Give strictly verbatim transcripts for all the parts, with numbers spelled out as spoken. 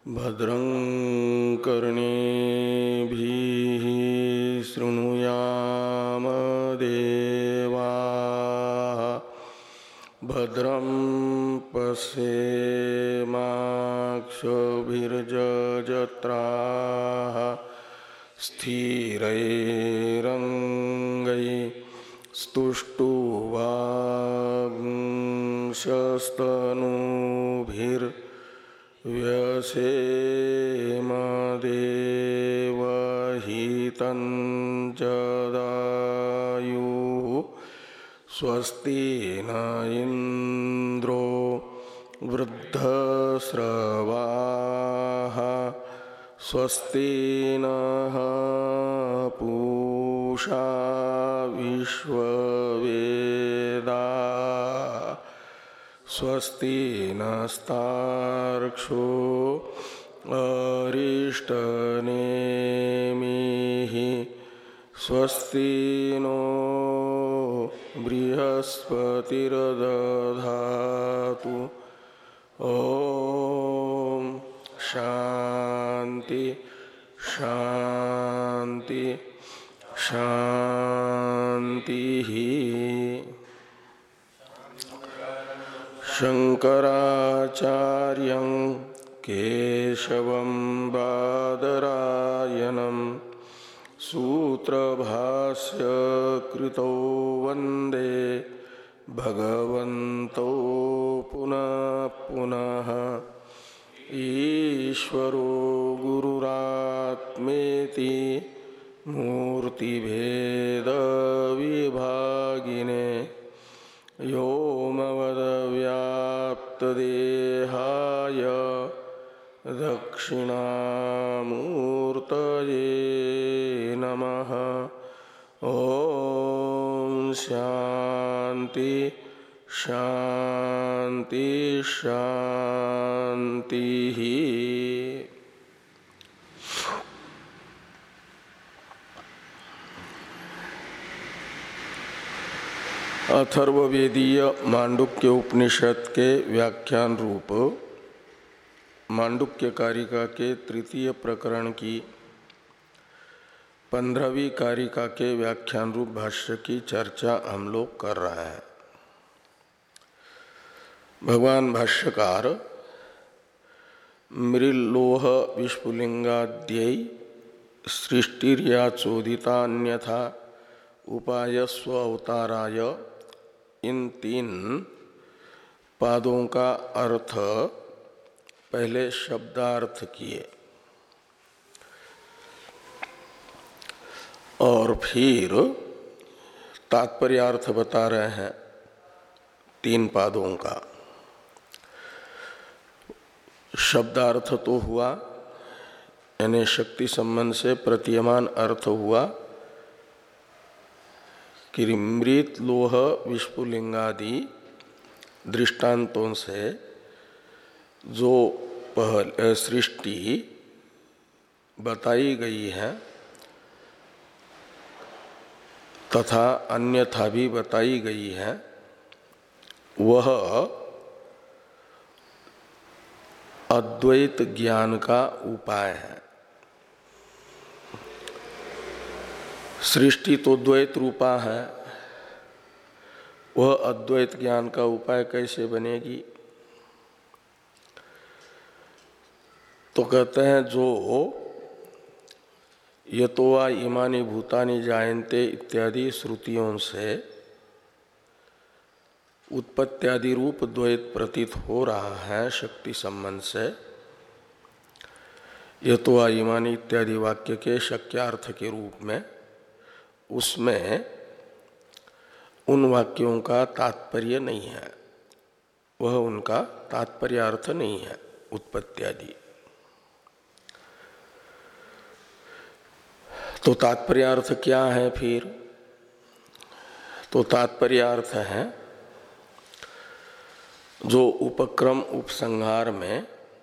भद्रं कर्णेभिः शृणुयाम देवाः भद्रं पश्येमाक्षभिर्यजत्राः स्थिरैरङ्गैस्तुष्टुवागुंशस्तनूभिर्व्यसेम देवहितं जदायुः स्वस्ति न इंद्रो वृद्धस्रवाः स्वस्ति नः पूषा विश्ववेदाः स्वस्ति नस्तार्क्ष्यो अरिष्टनेमिः स्वस्ति नो बृहस्पतिर्दधातु। ओम शांति शांति शांति। शंकराचार्यं केशवं बादरायणं सूत्रभाष्य कृतो वंदे भगवन्तो पुनः पुनः। ईश्वरो गुरुरात्मेति मूर्तिभेद विभागिने व्योमवद्व्याप्तदेहाय दक्षिणामूर्तये नमः। ओम शांति शांति शांति। अथर्ववेदीय मांडुक्य उपनिषद के व्याख्यान रूप मांडुक्य कारिका के तृतीय प्रकरण की पंद्रहवीं कारिका के व्याख्यान रूप भाष्य की चर्चा हम लोग कर रहे हैं। भगवान भाष्यकार मृल्लोह विस्फुलिंगाद्यै सृष्टिर्या चोदितान्यथा उपाय स्व अवताराय इन तीन पादों का अर्थ पहले शब्दार्थ किए और फिर तात्पर्यार्थ बता रहे हैं तीन पादों का। शब्दार्थ तो हुआ यानी शक्ति संबंध से प्रतीयमान अर्थ हुआ कि मृत लोह विस्फुलिंगादि दृष्टांतों से जो पहल सृष्टि बताई गई है तथा अन्यथा भी बताई गई है वह अद्वैत ज्ञान का उपाय है। सृष्टि तो द्वैत रूपा है, वह अद्वैत ज्ञान का उपाय कैसे बनेगी? तो कहते हैं जो यतो वा इमानि भूतानि जायन्ते इत्यादि श्रुतियों से उत्पत्त्यादि रूप द्वैत प्रतीत हो रहा है शक्ति संबंध से। यतो वा इमानि इत्यादि वाक्य के शक्यार्थ के रूप में उसमें उन वाक्यों का तात्पर्य नहीं है, वह उनका तात्पर्यार्थ नहीं है उत्पत्त्यादि। तो तात्पर्यार्थ क्या है फिर? तो तात्पर्यार्थ है जो उपक्रम उपसंहार में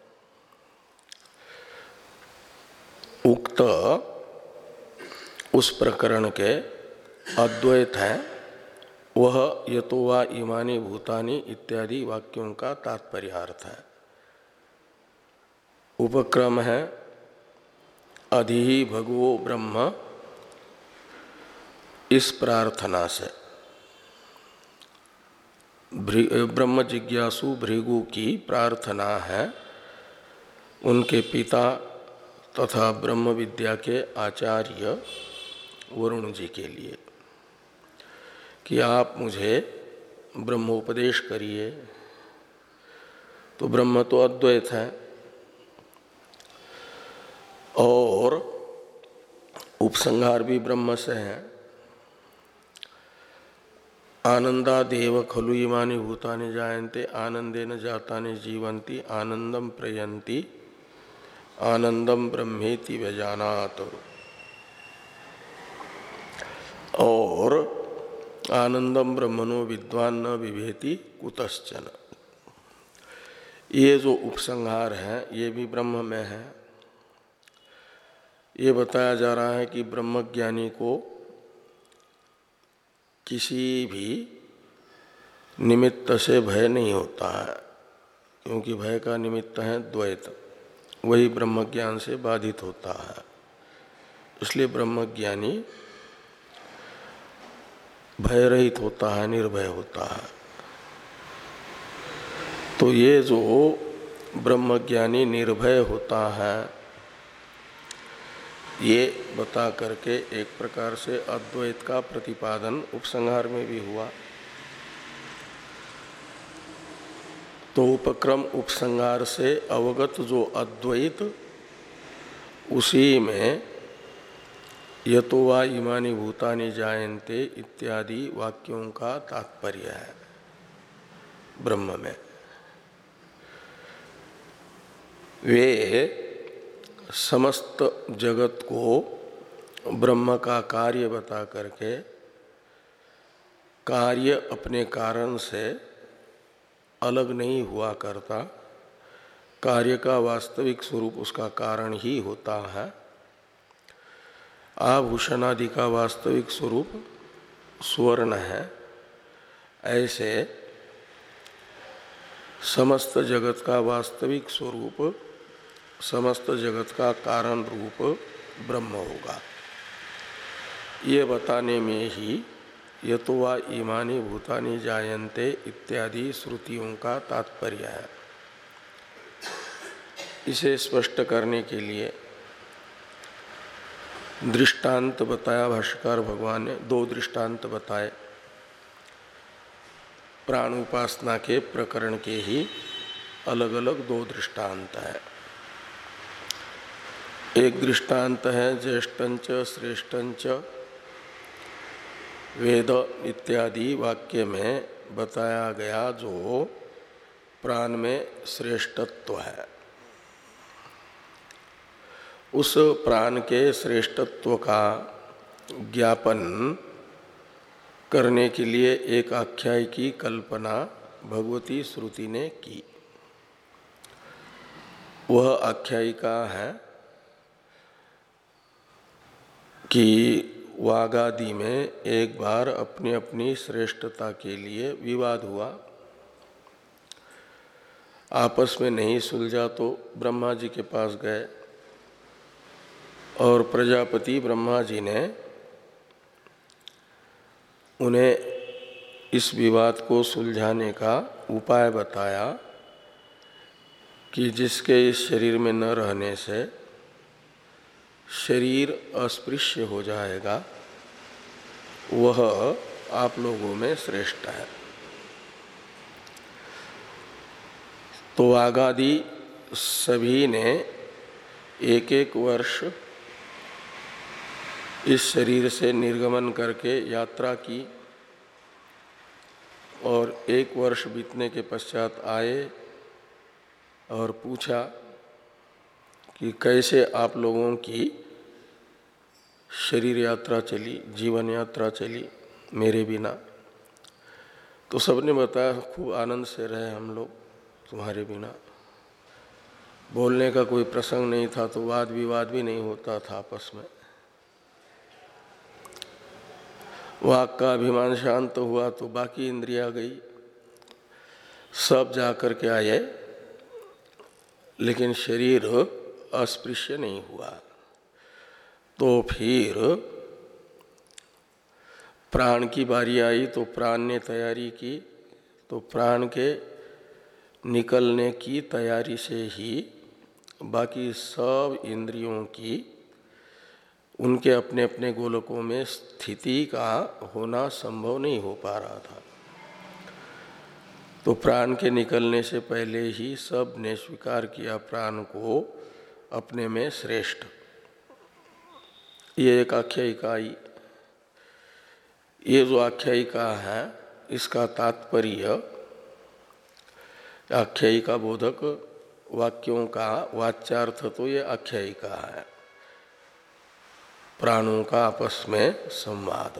उक्त उस प्रकरण के अद्वैत है वह यतो वा इमानि भूतानि इत्यादि वाक्यों का तात्पर्यार्थ है। उपक्रम है अधि भगवो ब्रह्म, इस प्रार्थना से ब्रह्म जिज्ञासु भृगु की प्रार्थना है उनके पिता तथा ब्रह्म विद्या के आचार्य वरुण जी के लिए कि आप मुझे ब्रह्मोपदेश करिए। तो ब्रह्म तो अद्वैत है और उपसंहार भी ब्रह्म से है। आनंदादेव खलु इमानि भूतानि जायन्ते आनंदेन जातानि जीवन्ति आनंदम प्रयन्ति आनंदम ब्रह्मेति व्यजानात्। और आनंदम ब्रह्मणो विद्वान न विभेति कुतश्चन, ये जो उपसंहार है ये भी ब्रह्म में है। ये बताया जा रहा है कि ब्रह्मज्ञानी को किसी भी निमित्त से भय नहीं होता है, क्योंकि भय का निमित्त है द्वैत, वही ब्रह्मज्ञान से बाधित होता है। इसलिए ब्रह्मज्ञानी भय रहित होता है, निर्भय होता है। तो ये जो ब्रह्मज्ञानी निर्भय होता है, ये बता करके एक प्रकार से अद्वैत का प्रतिपादन उपसंहार में भी हुआ। तो उपक्रम उपसंहार से अवगत जो अद्वैत, उसी में यतो वा इमानि भूतानि जायन्ते इत्यादि वाक्यों का तात्पर्य है ब्रह्म में। वे समस्त जगत को ब्रह्म का कार्य बता करके कार्य अपने कारण से अलग नहीं हुआ करता, कार्य का वास्तविक स्वरूप उसका कारण ही होता है। आभूषण आदि का वास्तविक स्वरूप स्वर्ण है, ऐसे समस्त जगत का वास्तविक स्वरूप समस्त जगत का कारण रूप ब्रह्म होगा। ये बताने में ही यतो वा इमानि भूतानि जायन्ते इत्यादि श्रुतियों का तात्पर्य है। इसे स्पष्ट करने के लिए दृष्टांत बताया भाष्यकार भगवान ने, दो दृष्टांत बताए। प्राण उपासना के प्रकरण के ही अलग अलग दो दृष्टांत है। एक दृष्टांत है ज्येष्ठंच श्रेष्ठंच वेद इत्यादि वाक्य में बताया गया जो प्राण में श्रेष्ठत्व है। उस प्राण के श्रेष्ठत्व का ज्ञापन करने के लिए एक आख्याय की कल्पना भगवती श्रुति ने की। वह आख्यायिका है कि वागादि में एक बार अपनी अपनी श्रेष्ठता के लिए विवाद हुआ, आपस में नहीं सुलझा तो ब्रह्मा जी के पास गए और प्रजापति ब्रह्मा जी ने उन्हें इस विवाद को सुलझाने का उपाय बताया कि जिसके इस शरीर में न रहने से शरीर अस्पृश्य हो जाएगा, वह आप लोगों में श्रेष्ठ है। तो वागादि सभी ने एक एक वर्ष इस शरीर से निर्गमन करके यात्रा की और एक वर्ष बीतने के पश्चात आए और पूछा कि कैसे आप लोगों की शरीर यात्रा चली, जीवन यात्रा चली मेरे बिना। तो सबने बताया खूब आनंद से रहे हम लोग तुम्हारे बिना। बोलने का कोई प्रसंग नहीं था तो वाद विवाद भी नहीं होता था आपस में। वाक का अभिमान शांत हुआ तो बाकी इंद्रियां गई। सब जा कर के आए लेकिन शरीर अस्पृश्य नहीं हुआ। तो फिर प्राण की बारी आई तो प्राण ने तैयारी की, तो प्राण के निकलने की तैयारी से ही बाकी सब इंद्रियों की उनके अपने अपने गोलकों में स्थिति का होना संभव नहीं हो पा रहा था। तो प्राण के निकलने से पहले ही सब ने स्वीकार किया प्राण को अपने में श्रेष्ठ। ये एक आख्यायिका आई। ये जो आख्यायिका है इसका तात्पर्य आख्यायिका बोधक वाक्यों का वाच्यार्थ तो ये आख्यायिका है, प्राणों का आपस में संवाद।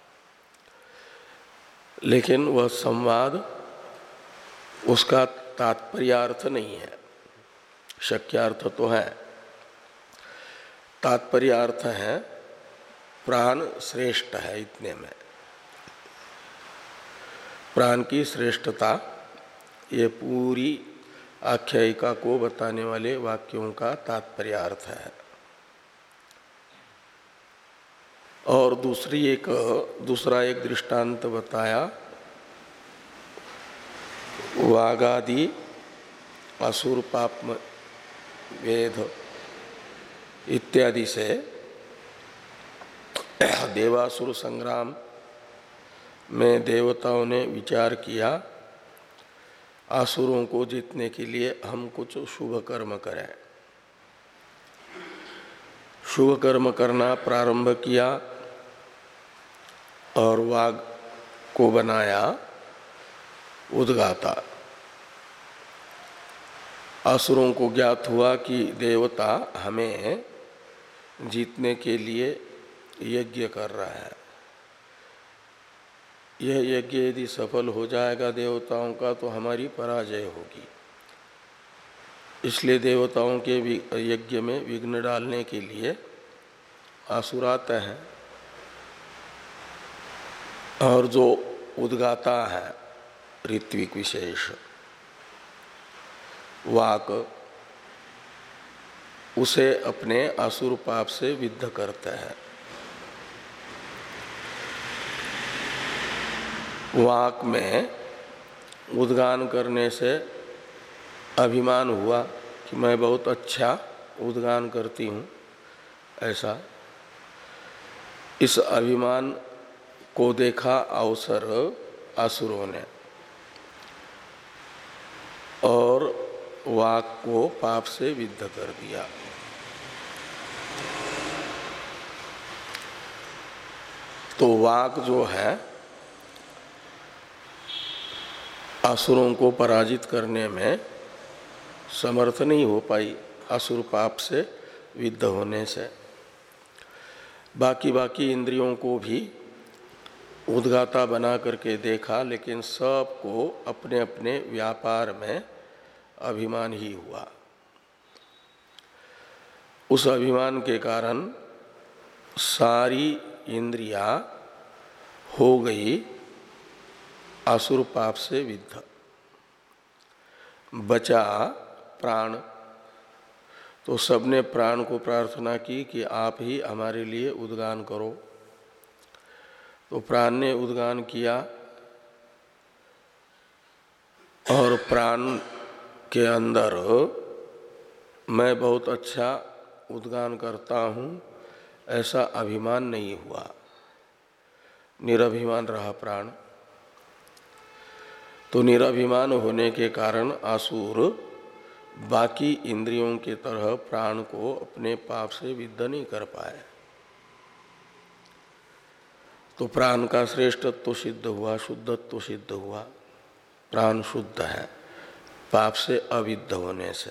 लेकिन वह संवाद उसका तात्पर्यार्थ नहीं है, शक्यार्थ तो है। तात्पर्यार्थ है प्राण श्रेष्ठ है, इतने में प्राण की श्रेष्ठता ये पूरी आख्यायिका को बताने वाले वाक्यों का तात्पर्यार्थ है। और दूसरी एक दूसरा एक दृष्टांत बताया वागादि असुर पाप वेद इत्यादि से देवासुर संग्राम में देवताओं ने विचार किया असुरों को जीतने के लिए हम कुछ शुभ कर्म करें। शुभ कर्म करना प्रारंभ किया और वाग को बनाया उद्गाता। असुरों को ज्ञात हुआ कि देवता हमें जीतने के लिए यज्ञ कर रहा है। यह यज्ञ यदि सफल हो जाएगा देवताओं का तो हमारी पराजय होगी। इसलिए देवताओं के यज्ञ में विघ्न डालने के लिए असुर आते हैं। और जो उद्गाता है ऋत्विक विशेष वाक, उसे अपने असुर पाप से विद्ध करते हैं। वाक में उद्गान करने से अभिमान हुआ कि मैं बहुत अच्छा उद्गान करती हूँ, ऐसा इस अभिमान को देखा अवसर असुरों ने और वाक को पाप से विद्ध कर दिया। तो वाक जो है असुरों को पराजित करने में समर्थ नहीं हो पाई असुर पाप से विद्ध होने से। बाकी बाकी इंद्रियों को भी उद्गाता बना करके देखा, लेकिन सबको अपने अपने व्यापार में अभिमान ही हुआ। उस अभिमान के कारण सारी इंद्रियां हो गई असुर पाप से विद्ध। बचा प्राण, तो सबने प्राण को प्रार्थना की कि आप ही हमारे लिए उद्गान करो। तो प्राण ने उद्गान किया और प्राण के अंदर मैं बहुत अच्छा उद्गान करता हूँ ऐसा अभिमान नहीं हुआ, निरभिमान रहा प्राण। तो निरभिमान होने के कारण असुर बाकी इंद्रियों के तरह प्राण को अपने पाप से विद्ध नहीं कर पाए। तो प्राण का श्रेष्ठत्व सिद्ध हुआ, शुद्धत्व सिद्ध हुआ। प्राण शुद्ध है पाप से अविद्ध होने से।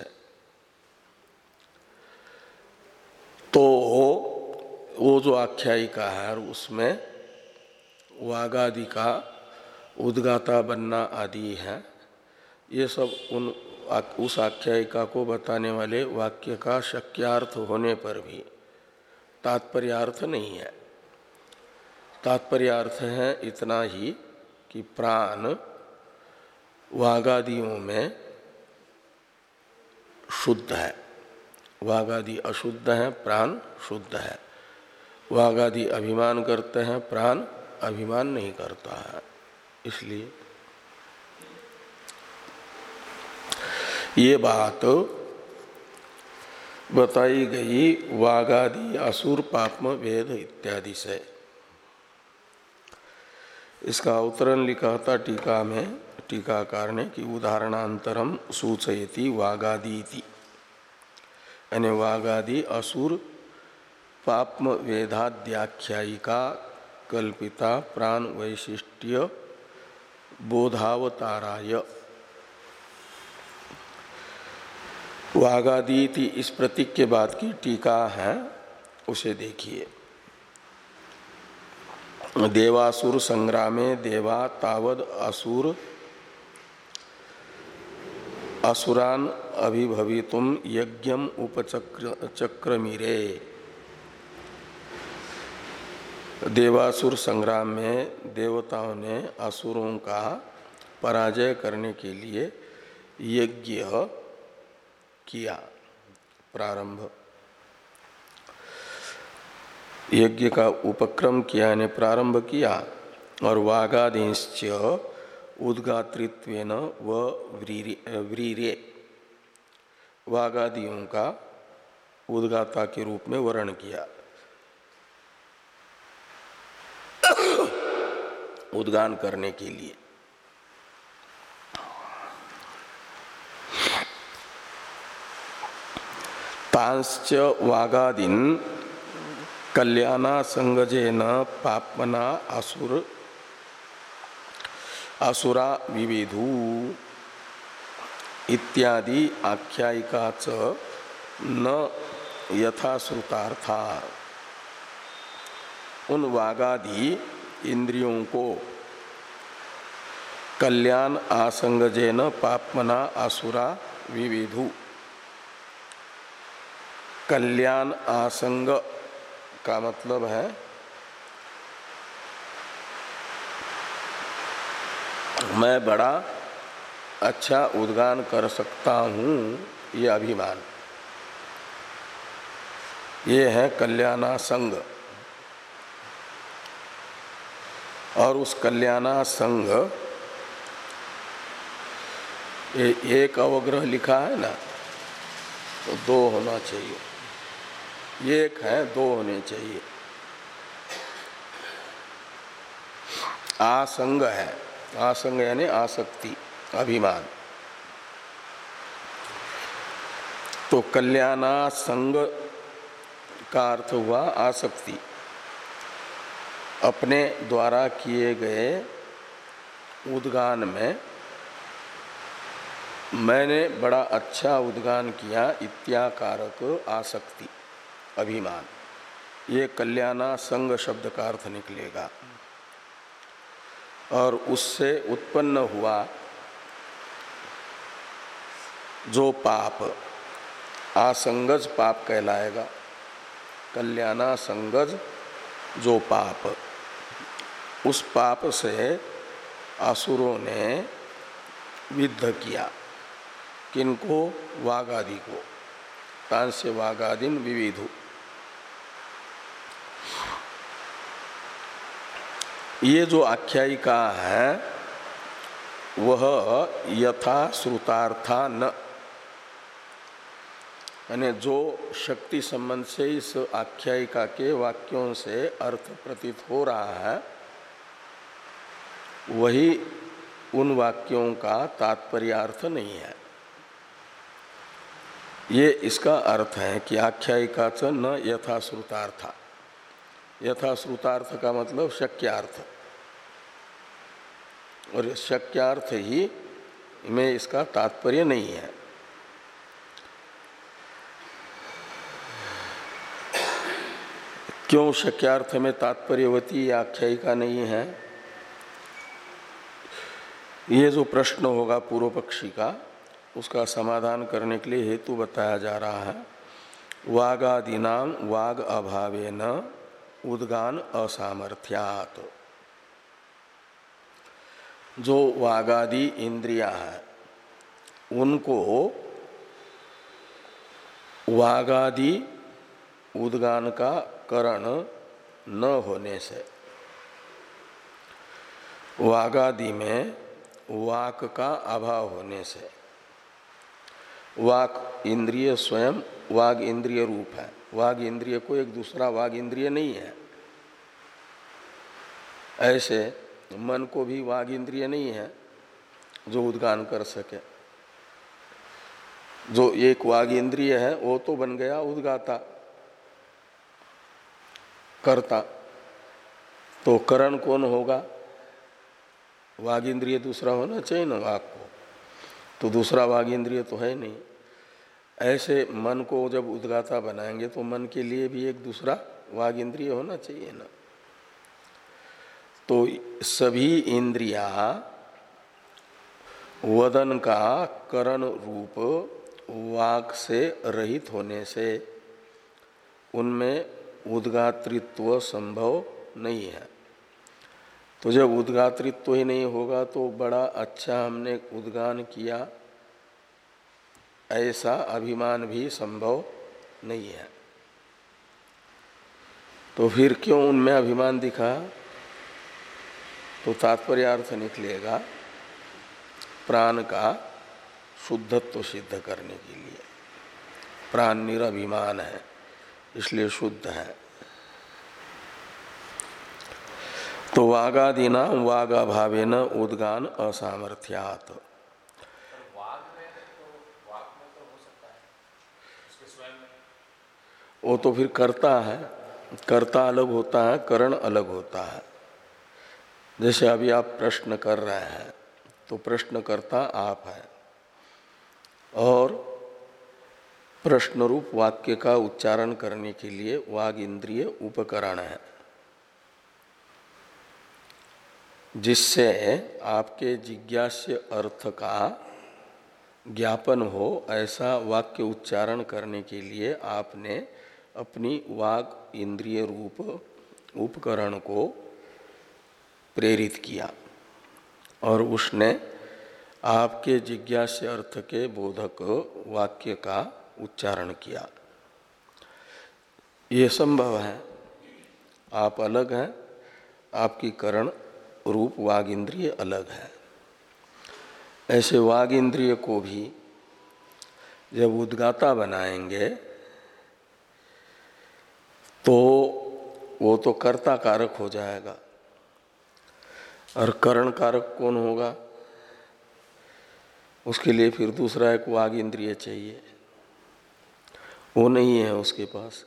तो वो जो आख्यायिका है उसमें वागादि का उद्गाता बनना आदि है, ये सब उन उस आख्यायिका को बताने वाले वाक्य का शक्यार्थ होने पर भी तात्पर्यार्थ नहीं है। तात्पर्यार्थ है इतना ही कि प्राण वागादियों में शुद्ध है, वाग आदि अशुद्ध है, प्राण शुद्ध है। वाग आदि अभिमान करते हैं, प्राण अभिमान नहीं करता है। इसलिए ये बात बताई गई वाग आदि असुर पापम वेद इत्यादि से। इसका उत्तरण लिखा था टीका में टीकाकार ने कि उदाहरणांतरम सूचयति वागादीति, यानी वागादि असुर पापम वेदाद्याख्यायिका कल्पिता प्राण वैशिष्ट्य बोधावताराय। वागादीति इस प्रतीक के बाद की टीका है, उसे देखिए। देवासुर संग्रामे देवा तावद असुर असुरान अभिभवितुम यज्ञम उपचक्र चक्रमीरे। देवासुर संग्राम में देवताओं ने असुरों का पराजय करने के लिए यज्ञ किया, प्रारंभ यज्ञ का उपक्रम किया, ने प्रारंभ किया। और वागादिश्च उद्गातृत्वेन व व्रीरे, वागादियों का उद्गाता के रूप में वर्ण किया, उद्गान करने के लिए। तांश्च वागादिन कल्याणा संगजेन पापमना असुर असुरा विविधु इत्यादि आख्यायिका च न यथाश्रुतार्था। उन वागादि इंद्रियों को कल्याण आसंगजेन पापमना असुरा विविधु, कल्याण आसंग का मतलब है मैं बड़ा अच्छा उद्गान कर सकता हूँ, ये अभिमान, ये है कल्याणासंग। और उस कल्याणासंग, ये एक अवग्रह लिखा है ना, तो दो होना चाहिए, एक है दो होने चाहिए। आसंग है, आसंग यानी आसक्ति, अभिमान। तो कल्याणासंग का अर्थ हुआ आसक्ति, अपने द्वारा किए गए उद्गान में मैंने बड़ा अच्छा उद्गान किया इत्याकारक आसक्ति, अभिमान, ये कल्याणासंग शब्द का अर्थ निकलेगा। और उससे उत्पन्न हुआ जो पाप आसंगज पाप कहलाएगा, कल्याणासंगज जो पाप, उस पाप से असुरों ने विद्ध किया। किनको? वागादि को। तांस्य वागादिन विविधु। ये जो आख्यायिका है वह यथा श्रुतार्था न, यानी जो शक्ति संबंध से इस आख्यायिका के वाक्यों से अर्थ प्रतीत हो रहा है वही उन वाक्यों का तात्पर्यार्थ नहीं है। ये इसका अर्थ है कि आख्यायिका च न यथाश्रुतार्था। यथाश्रुतार्थ का मतलब शक्यार्थ, और शक्यार्थ ही में इसका तात्पर्य नहीं है। क्यों शक्यार्थ में तात्पर्यवती आख्यायिका नहीं है? ये जो प्रश्न होगा पूर्व पक्षी का, उसका समाधान करने के लिए हेतु बताया जा रहा है। वागादीनां वाग अभावेन उद्गान असामर्थ्यात्। जो वागादि इंद्रियां हैं उनको वागादि उद्गान का करण न होने से, वागादि में वाक का अभाव होने से, वाक इंद्रिय स्वयं वाग इंद्रिय रूप है, वाग इंद्रिय को एक दूसरा वाग इंद्रिय नहीं है। ऐसे मन को भी वाग इंद्रिय नहीं है जो उद्गान कर सके। जो एक वाग इंद्रिय है वो तो बन गया उद्गाता, करता। तो करण कौन होगा? वाग इंद्रिय दूसरा होना चाहिए ना वाक को, तो दूसरा वाग इंद्रिय तो है नहीं। ऐसे मन को जब उद्गाता बनाएंगे तो मन के लिए भी एक दूसरा वाग इंद्रिय होना चाहिए ना। तो सभी इंद्रियां वदन का करण रूप वाक से रहित होने से उनमें उद्गातृत्व संभव नहीं है। तो जब उद्गातृत्व ही नहीं होगा तो बड़ा अच्छा हमने उद्गान किया ऐसा अभिमान भी संभव नहीं है। तो फिर क्यों उनमें अभिमान दिखा? तो तात्पर्य अर्थ निकलेगा प्राण का शुद्धत्व सिद्ध करने के लिए। प्राण निरभिमान है इसलिए शुद्ध है। तो वागादिना वागाभावेन उद्गान असामर्थ्यात्। वो तो फिर करता है, कर्ता अलग होता है, करण अलग होता है। जैसे अभी आप प्रश्न कर रहे हैं तो प्रश्नकर्ता आप हैं और प्रश्न रूप वाक्य का उच्चारण करने के लिए वाग इंद्रिय उपकरण है, जिससे आपके जिज्ञास्य अर्थ का ज्ञापन हो। ऐसा वाक्य उच्चारण करने के लिए आपने अपनी वाग इंद्रिय रूप उपकरण को प्रेरित किया और उसने आपके जिज्ञास्य अर्थ के बोधक वाक्य का उच्चारण किया। ये संभव है। आप अलग हैं, आपकी करण रूप वाग इंद्रिय अलग है। ऐसे वाग इंद्रिय को भी जब उद्गाता बनाएंगे तो वो तो कर्ता कारक हो जाएगा। और करण कारक कौन होगा? उसके लिए फिर दूसरा एक वाग इंद्रिय चाहिए, वो नहीं है उसके पास।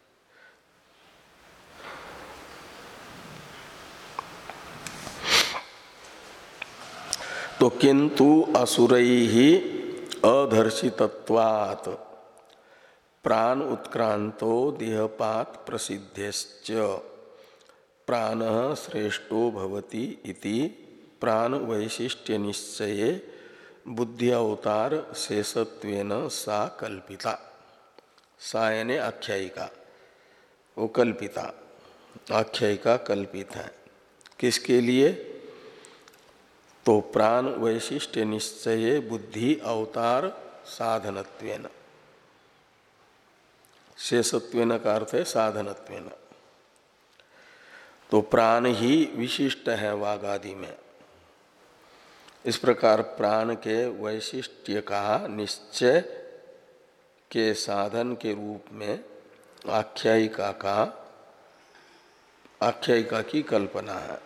तो किंतु असुरैहि अधर्षितत्वात् प्राण उत्क्रांतो देहपात प्रसिद्धेश्च प्राणः श्रेष्ठो भवति इति प्राण वैशिष्ट्य निश्चये बुद्धि अवतार शेषत्वेन सा कल्पिता। सा यानी आख्यायिका, वो कल्पिता, आख्यायिका कल्पित है। किसके लिए? तो प्राण वैशिष्ट्य निश्चये बुद्धि अवतार साधनत्वेन। शेषत्वेन का अर्थ है साधनत्वेन। तो प्राण ही विशिष्ट है वागादि में। इस प्रकार प्राण के वैशिष्ट्य का निश्चय के साधन के रूप में आख्यायिका का आख्यायिका की कल्पना है।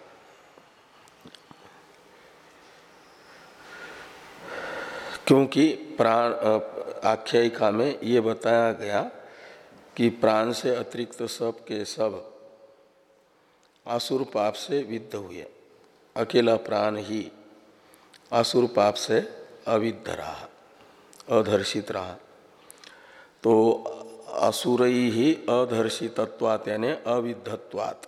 क्योंकि प्राण आख्यायिका में ये बताया गया कि प्राण से अतिरिक्त सब के सब आसुर पाप से विद्ध हुए, अकेला प्राण ही आसुर पाप से अविद्ध रहा, अधर्षित रहा। तो असुरई ही अधर्षितत्वात् यानी अविद्धत्वात्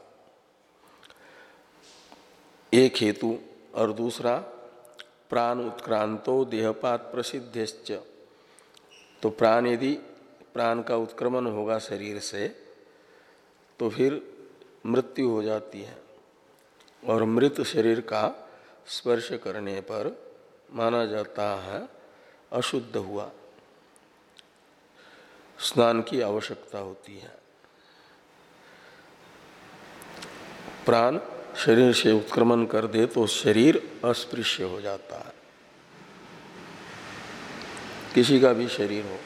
एक हेतु, और दूसरा प्राण उत्क्रांतो देहपात प्रसिद्धेश्च। तो प्राण यदि प्राण का उत्क्रमण होगा शरीर से तो फिर मृत्यु हो जाती है, और मृत शरीर का स्पर्श करने पर माना जाता है अशुद्ध हुआ। स्नान की आवश्यकता होती है। प्राण शरीर से उत्क्रमण कर दे तो शरीर अस्पृश्य हो जाता है, किसी का भी शरीर हो।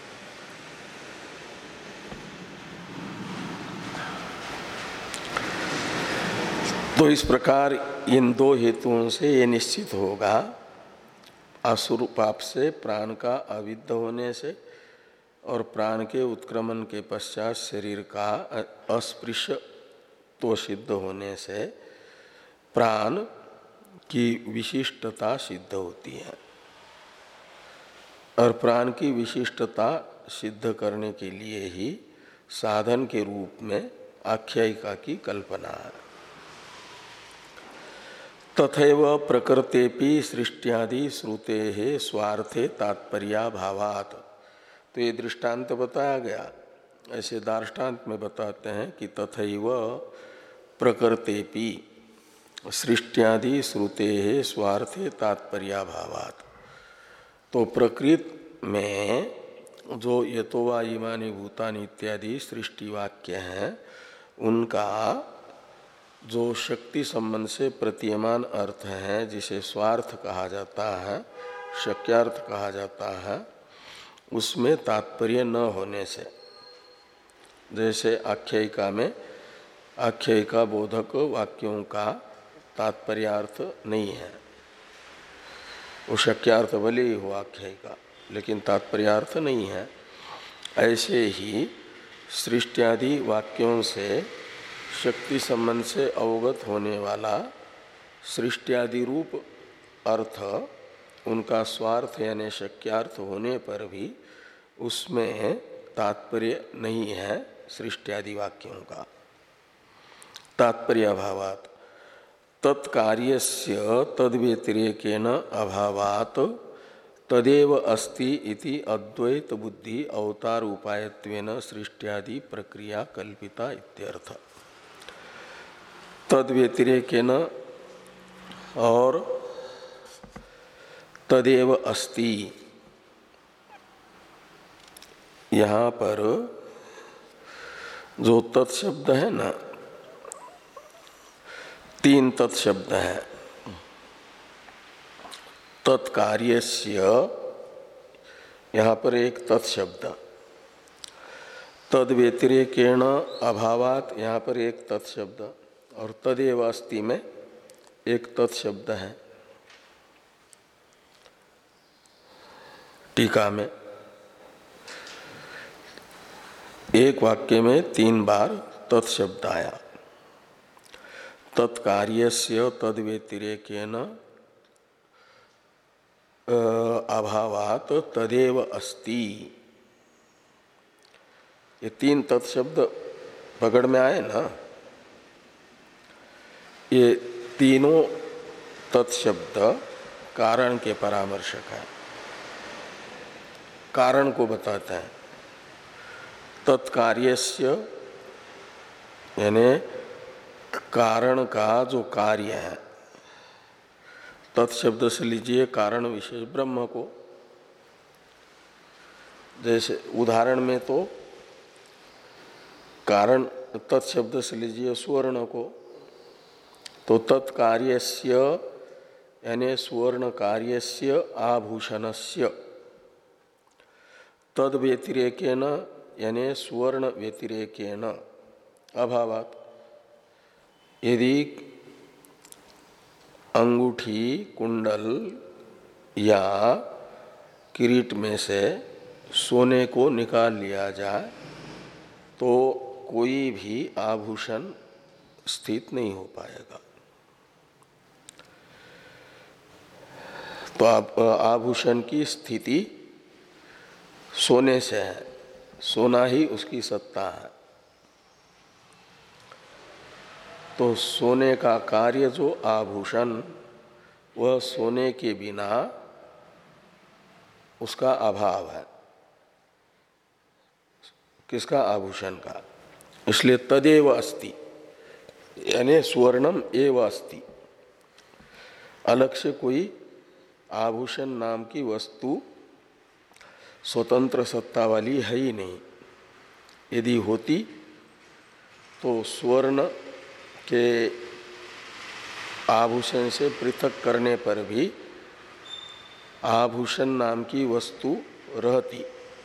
तो इस प्रकार इन दो हेतुओं से ये निश्चित होगा, आसुर पाप से प्राण का अविद्ध होने से और प्राण के उत्क्रमण के पश्चात शरीर का अस्पृश्य तो सिद्ध होने से प्राण की विशिष्टता सिद्ध होती है। और प्राण की विशिष्टता सिद्ध करने के लिए ही साधन के रूप में आख्यायिका की कल्पना है। तथैव प्रकृतेपि सृष्टियादि श्रुते स्वार्थे तात्पर्याभावात्। तो ये दृष्टांत बताया गया। ऐसे दार्ष्टान्त में बताते हैं कि तथैव प्रकृतेपि सृष्टियादि श्रुते स्वार्थे तात्पर्याभावात्। तो प्रकृत में जो यतोवा इमानि भूतानि इत्यादि सृष्टि वाक्य हैं, उनका जो शक्ति संबंध से प्रतीयमान अर्थ है, जिसे स्वार्थ कहा जाता है, शक्यार्थ कहा जाता है, उसमें तात्पर्य न होने से, जैसे आख्यायिका में आख्यायिका बोधक वाक्यों का तात्पर्यार्थ नहीं है, वो शक्यार्थ भले ही हो आख्यायिका, लेकिन तात्पर्यार्थ नहीं है। ऐसे ही सृष्टियादि वाक्यों से शक्ति संबंध से अवगत होने वाला सृष्टियादि रूप अर्थ, उनका स्वार्थ यानी शक्यार्थ होने पर भी उसमें तात्पर्य नहीं है सृष्टियादि वाक्यों का। तात्पर्याभावात् तत्कार्यस्य तद्व्यतिरेकेन अभावात् तदेव अस्ति इति अद्वैत बुद्धि अवतार उपायत्वेन सृष्टियादि प्रक्रिया कल्पिता इत्यर्थ। तद्व्यतिरेकेन और तदेव अस्ति, यहाँ पर जो तत्शब्द है ना, तीन तत्शब्द है। तत्कार्यस्य, यहाँ पर एक तत्शब्द, तद्व्यतिरेकेण अभावात्, यहाँ पर एक तत्शब्द, और तदेव अस्ति में एक तत्शब्द है। टीका में एक वाक्य में तीन बार तत्शब्द आया। तत्कार्यस्य तद्व्यतिरेकेन अभावात् तदेव अस्ति, ये तीन तत्शब्द पकड़ में आए ना। ये तीनों तत्शब्द कारण के परामर्शक है, कारण को बताते हैं। तत्कार्यस्य यानी कारण का जो कार्य है, तत्शब्द से लीजिए कारण विशेष ब्रह्म को। जैसे उदाहरण में तो कारण तत्शब्द से लीजिए स्वर्ण को, तो तत्कार्यस्य यानी स्वर्ण कार्यस्य आभूषणस्य, तद व्यतिरेकेन यानी स्वर्ण व्यतिरेकेन अभावात्। यदि अंगूठी, कुंडल या किरीट में से सोने को निकाल लिया जाए तो कोई भी आभूषण स्थित नहीं हो पाएगा। तो आप आभूषण की स्थिति सोने से है, सोना ही उसकी सत्ता है। तो सोने का कार्य जो आभूषण, वह सोने के बिना उसका अभाव है। किसका? आभूषण का। इसलिए तदेव अस्ति यानी स्वर्णम एव अस्ति, अलग से कोई आभूषण नाम की वस्तु स्वतंत्र सत्ता वाली है ही नहीं। यदि होती तो स्वर्ण के आभूषण से पृथक करने पर भी आभूषण नाम की वस्तु रहती,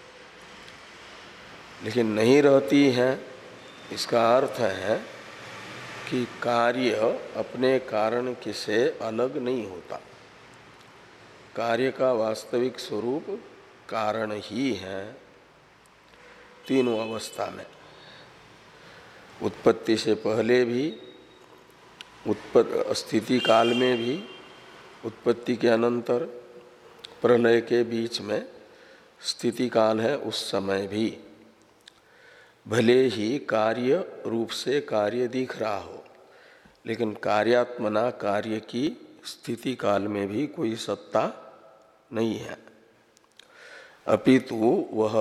लेकिन नहीं रहती है। इसका अर्थ है कि कार्य अपने कारण के से अलग नहीं होता। कार्य का वास्तविक स्वरूप कारण ही है तीनों अवस्था में, उत्पत्ति से पहले भी, उत्पत्ति स्थिति काल में भी, उत्पत्ति के अनंतर, प्रलय के बीच में स्थिति काल है उस समय भी। भले ही कार्य रूप से कार्य दिख रहा हो, लेकिन कार्यात्मना कार्य की स्थिति काल में भी कोई सत्ता नहीं है, अपितु वह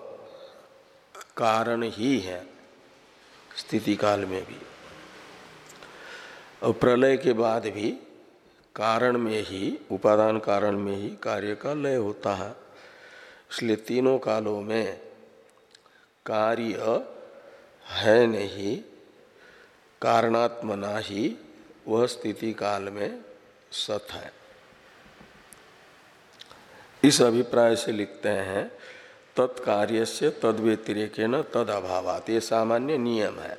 कारण ही है स्थिति काल में भी। और प्रलय के बाद भी कारण में ही, उपादान कारण में ही कार्य का लय होता है। इसलिए तीनों कालों में कार्य है नहीं, कारणात्मना ही वह स्थिति काल में सत है। इस अभिप्राय से लिखते हैं तत्कार्य से तद व्यतिरेकेण तद अभावात्, ये सामान्य नियम है।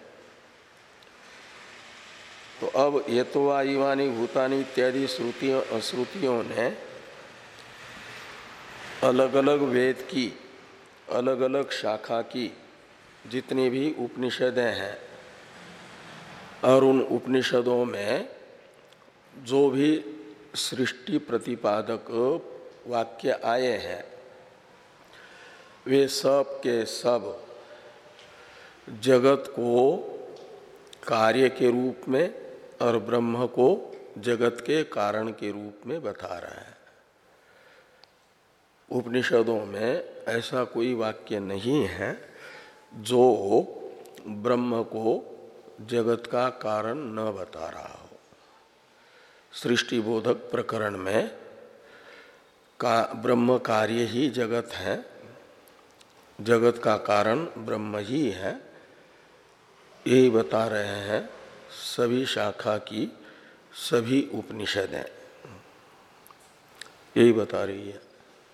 तो अब ये तो वायुवानी भूतानी इत्यादि श्रुतियों श्रुतियों ने अलग अलग वेद की, अलग अलग शाखा की जितनी भी उपनिषदें हैं, और उन उपनिषदों में जो भी सृष्टि प्रतिपादक वाक्य आए हैं, वे सब के सब जगत को कार्य के रूप में और ब्रह्म को जगत के कारण के रूप में बता रहे हैं। उपनिषदों में ऐसा कोई वाक्य नहीं है जो ब्रह्म को जगत का कारण न बता रहा हो। सृष्टि बोधक प्रकरण में का ब्रह्म कार्य ही जगत है, जगत का कारण ब्रह्म ही है, यही बता रहे हैं सभी शाखा की सभी उपनिषदें, यही बता रही है।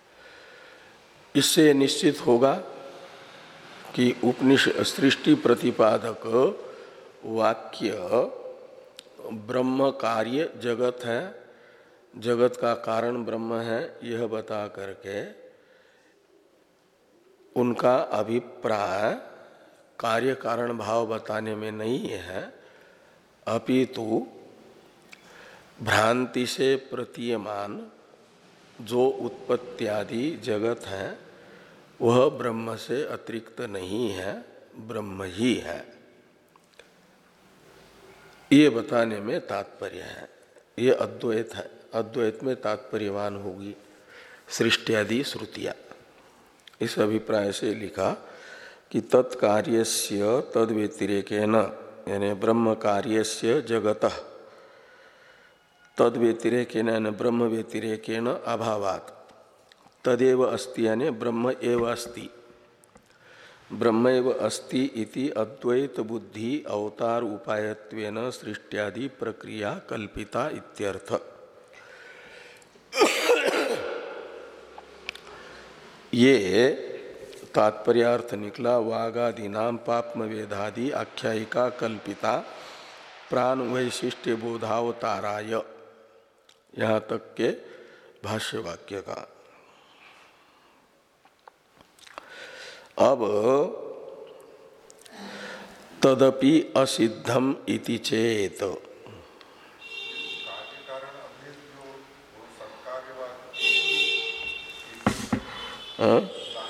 इससे निश्चित होगा कि उपनिषद सृष्टि प्रतिपादक वाक्य ब्रह्म कार्य जगत है, जगत का कारण ब्रह्म है, यह बता करके उनका अभिप्राय कार्य कारण भाव बताने में नहीं है, अपितु भ्रांति से प्रतीयमान जो उत्पत्त्यादि जगत है वह ब्रह्म से अतिरिक्त नहीं है, ब्रह्म ही है, ये बताने में तात्पर्य है। ये अद्वैत है, अद्वैत में तात्पर्यवान होगी सृष्टि श्रुतियाँ। इस अभिप्राय से लिखा कि तत्कार्यस्य तद व्यतिरेकेन, यानी ब्रह्म कार्यस्य जगतः, तद व्यतिरेकेन यानी ब्रह्म व्यतिरेकेन अभावात्, तदेव अस्ति यानी ब्रह्म एव अस्ति, ब्रह्म एव अस्ति इति अद्वैत बुद्धि अवतार उपायत्वेन सृष्ट्यादि प्रक्रिया कल्पिता इत्यर्थ। ये तात्पर्यार्थ निकला वागादीनाम पाप्म वेदादि आख्यायिका कल्पिता प्राण वैशिष्ट्य बोधावताराय, यहाँ तक के भाष्य वाक्य का। अब तदपि असिद्धम इति चेत, हाँ?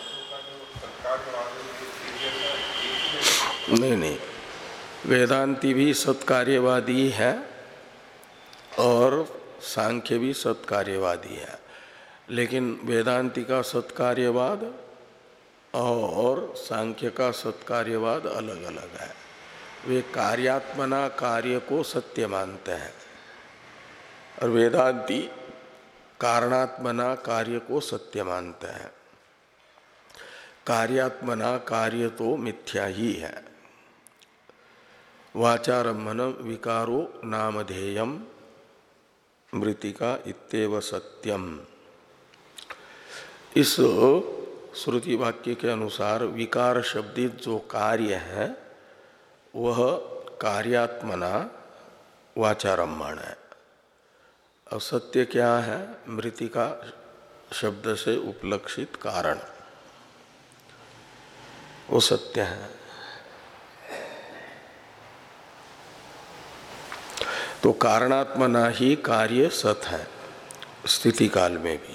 नहीं नहीं, वेदांती भी सत्कार्यवादी है और सांख्य भी सत्कार्यवादी है, लेकिन वेदांती का सत्कार्यवाद और सांख्य का सत्कार्यवाद अलग अलग है। वे कार्यात्मना कार्य को सत्य मानते हैं और वेदांती कारणात्मना कार्य को सत्य मानते हैं। कार्यात्मना कार्य तो मिथ्या ही है। वाचारम्भन विकारो नामधेयम मृतिका इत्येव सत्यम। इस श्रुति वाक्य के अनुसार विकार शब्दित जो कार्य है वह कार्यात्मना वाचारम्भण है। और सत्य क्या है? मृतिका शब्द से उपलक्षित कारण, वो सत्य है। तो कारणात्मना ही कार्य सत है स्थिति काल में भी।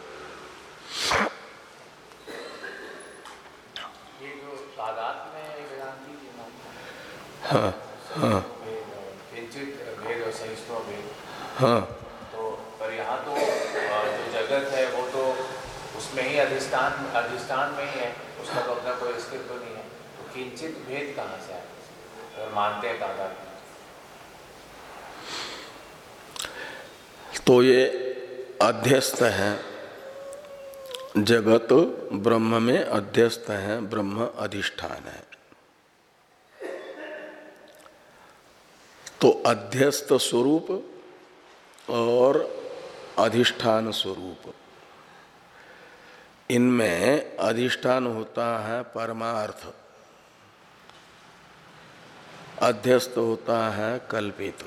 ये जो तादात्म्य में वेदांती जी मानते हैं, हाँ हाँ किंचित भेद और सहिष्णु भेद, हाँ, तो पर यहाँ तो जो जगत है वो तो उसमें ही अधिष्ठान अधिष्ठान में ही है, उसका तो अपना कोई अस्तित्व नहीं है, तो किंचित भेद कहाँ से आए अगर मानते हैं तादात्म्य? तो ये अध्यस्त है, जगत ब्रह्म में अध्यस्त है, ब्रह्म अधिष्ठान है। तो अध्यस्त स्वरूप और अधिष्ठान स्वरूप, इनमें अधिष्ठान होता है परमार्थ, अध्यस्त होता है कल्पित।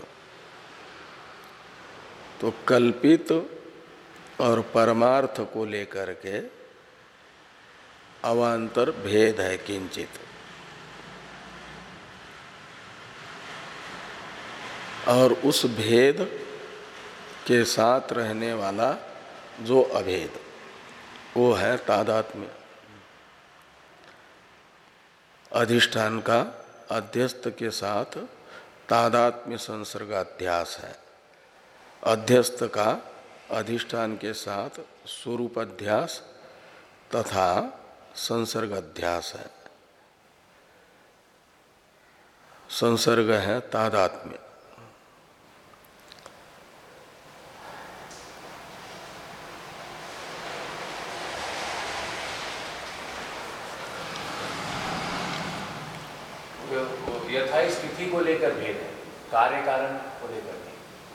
तो कल्पित और परमार्थ को लेकर के अवान्तर भेद है किंचित, और उस भेद के साथ रहने वाला जो अभेद वो है तादात्म्य। अधिष्ठान का अध्यस्त के साथ तादात्म्य संसर्गाध्यास है, अध्यस्त का अधिष्ठान के साथ स्वरूप अध्यास तथा संसर्ग अध्यास है। संसर्ग है तादात्म्य। यथा स्थिति को लेकर भेद है, कार्य कारण को लेकर नहीं।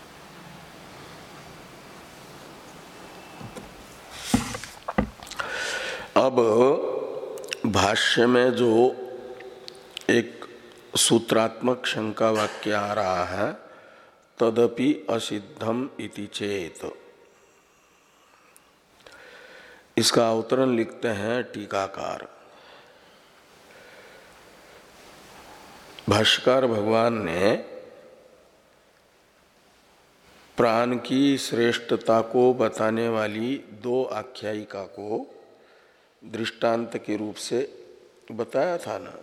अब भाष्य में जो एक सूत्रात्मक शंका वाक्य आ रहा है, तदपि असिद्धम इति चेत, इसका अवतरण लिखते हैं टीकाकार। भाष्यकार भगवान ने प्राण की श्रेष्ठता को बताने वाली दो आख्यायिका को दृष्टांत के रूप से बताया था ना।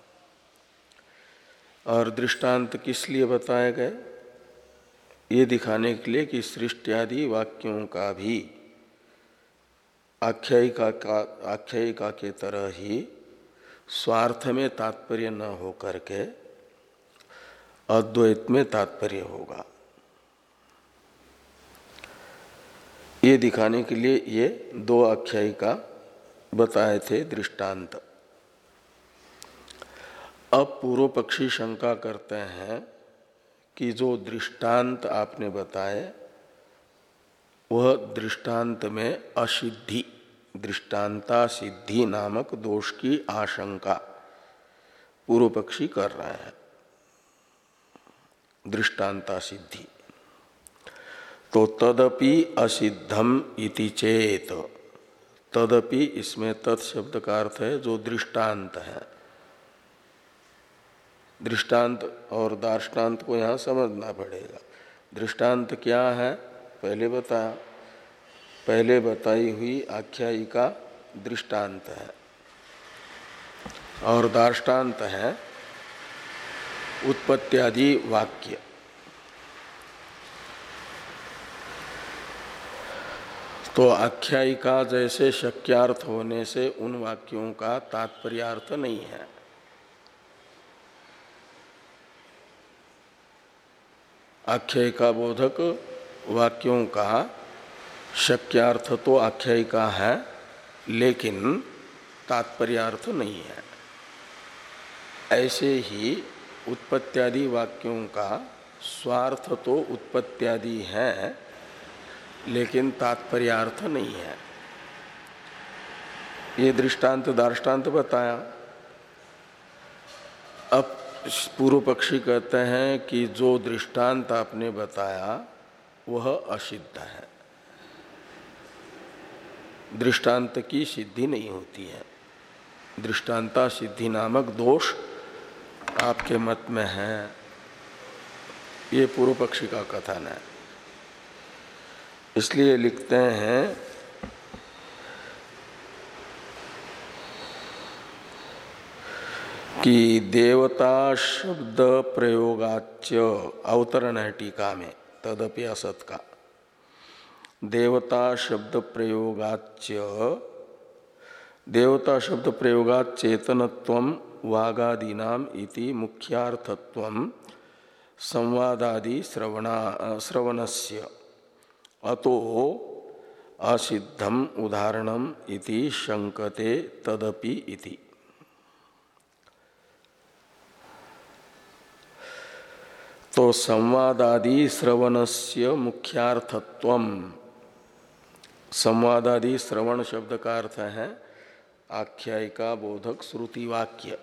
और दृष्टांत किस लिए बताए गए? ये दिखाने के लिए कि सृष्टि आदि वाक्यों का भी आख्यायिका का आख्यायिका के तरह ही स्वार्थ में तात्पर्य न हो करके अद्वैत में तात्पर्य होगा, ये दिखाने के लिए ये दो आख्यायिका बताए थे दृष्टांत। अब पूर्व पक्षी शंका करते हैं कि जो दृष्टांत आपने बताए वह दृष्टांत में असिद्धि, दृष्टांता सिद्धि नामक दोष की आशंका पूर्व पक्षी कर रहे हैं। दृष्टांता सिद्धि तो तदपि असिद्धम इति चेत, तदपि इसमें तत्शब्द का अर्थ है जो दृष्टांत है। दृष्टांत और दार्ष्टान्त को यहाँ समझना पड़ेगा। दृष्टांत क्या है पहले बताया, पहले बताई हुई आख्यायिका दृष्टांत है, और दार्ष्टान्त है उत्पत्त्यादि वाक्य। तो आख्यायिका जैसे शक्यार्थ होने से उन वाक्यों का तात्पर्यार्थ नहीं है। आख्यायिका बोधक वाक्यों का शक्यार्थ तो आख्यायिका है, लेकिन तात्पर्यार्थ नहीं है। ऐसे ही उत्पत्त्यादि वाक्यों का स्वार्थ तो उत्पत्त्यादि है, लेकिन तात्पर्यार्थ नहीं है। ये दृष्टांत दार्ष्टान्त बताया। अब पूर्व पक्षी कहते हैं कि जो दृष्टांत आपने बताया वह असिद्ध है, दृष्टांत की सिद्धि नहीं होती है। दृष्टांता सिद्धि नामक दोष आपके मत में है, ये पूर्व पक्षी का कथन है। इसलिए लिखते हैं कि देवता शब्द प्रयोगाच्य, अवतरण है टीका में, तदपि असत का। देवता शब्द प्रयोगाच्य, देवता शब्द प्रयोगात् चेतनत्वम वागादीनाम इति मुख्यार्थत्वम संवादादि श्रवणा श्रवणस्य अतो असिद्धम उदाहरणम इति शंकते तदपि इति। तो संवादादि श्रवणस्य मुख्यार्थत्वम, संवादादि श्रवण शब्द का अर्थ है आख्यायिका बोधक श्रुति वाक्य।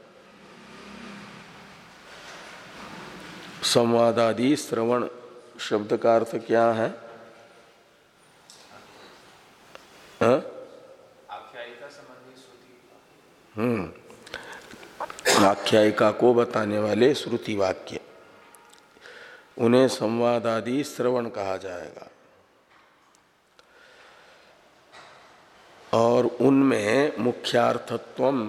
संवादादि श्रवण शब्द का अर्थ क्या है? आख्यायिका संबंधी श्रुति। हम्म आख्यायिका को बताने वाले श्रुति वाक्य, उन्हें संवादादि श्रवण कहा जाएगा। और उनमें मुख्यार्थत्वम,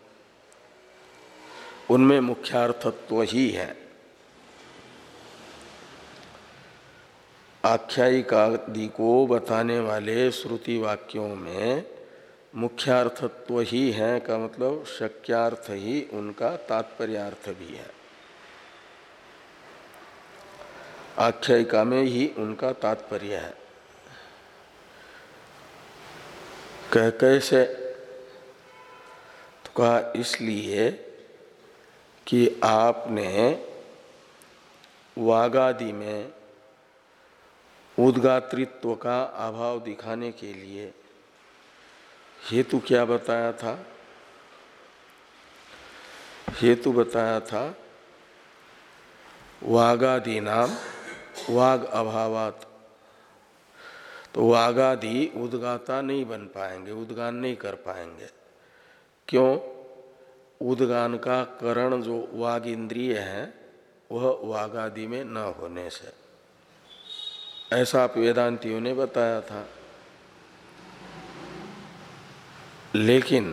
उनमें मुख्यार्थत्व ही है। आख्यायिकादि को बताने वाले श्रुति वाक्यों में मुख्यार्थत्व ही है का मतलब शक्यार्थ ही उनका तात्पर्यार्थ भी है। आख्यायिका में ही उनका तात्पर्य है। कह कैसे? तो कहा इसलिए कि आपने वागादि में उद्गात्रित्व का अभाव दिखाने के लिए हेतु क्या बताया था? हेतु बताया था वागादि नाम वाग अभावात। तो वागादि उद्गाता नहीं बन पाएंगे, उद्गान नहीं कर पाएंगे। क्यों? उद्गान का करण जो वाग इंद्रिय है वह वागादि में न होने से, ऐसा वेदांतियों ने बताया था। लेकिन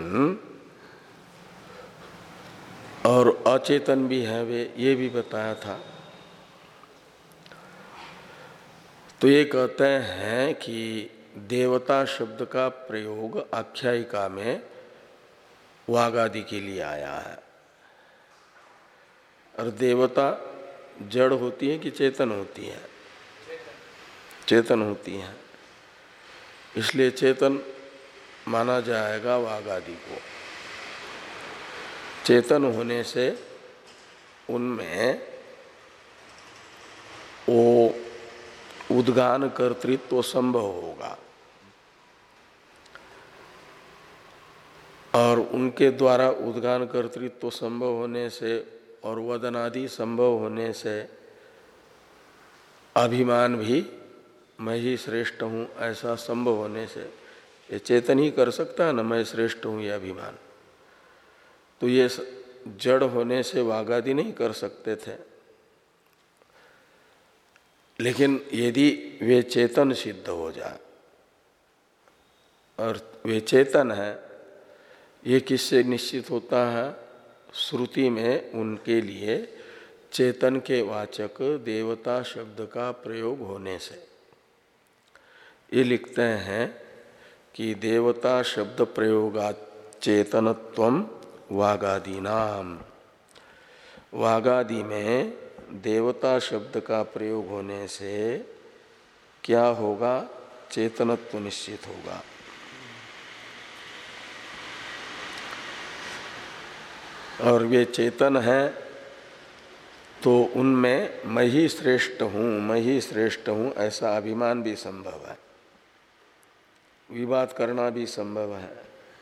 और अचेतन भी है वे, ये भी बताया था। तो ये कहते हैं कि देवता शब्द का प्रयोग आख्यायिका में वागादि के लिए आया है। और देवता जड़ होती है कि चेतन होती है? चेतन होती है, इसलिए चेतन माना जाएगा वागादि को। चेतन होने से उनमें वो उद्गान कर्तृत्व संभव होगा और उनके द्वारा उद्गान कर्तृत्व संभव होने से और वदनादि संभव होने से अभिमान भी मैं ही श्रेष्ठ हूँ ऐसा संभव होने से ये चेतन ही कर सकता है ना, मैं श्रेष्ठ हूँ ये अभिमान। तो ये जड़ होने से वागादि नहीं कर सकते थे। लेकिन यदि वे चेतन सिद्ध हो जाए और वे चेतन है, ये किससे निश्चित होता है? श्रुति में उनके लिए चेतन के वाचक देवता शब्द का प्रयोग होने से। ये लिखते हैं कि देवता शब्द प्रयोगात् चेतनत्वम वागादीनाम, वागादि में देवता शब्द का प्रयोग होने से क्या होगा? चेतनत्व निश्चित होगा। और वे चेतन हैं तो उनमें मैं ही श्रेष्ठ हूँ मैं ही श्रेष्ठ हूँ ऐसा अभिमान भी संभव है, विवाद करना भी संभव है,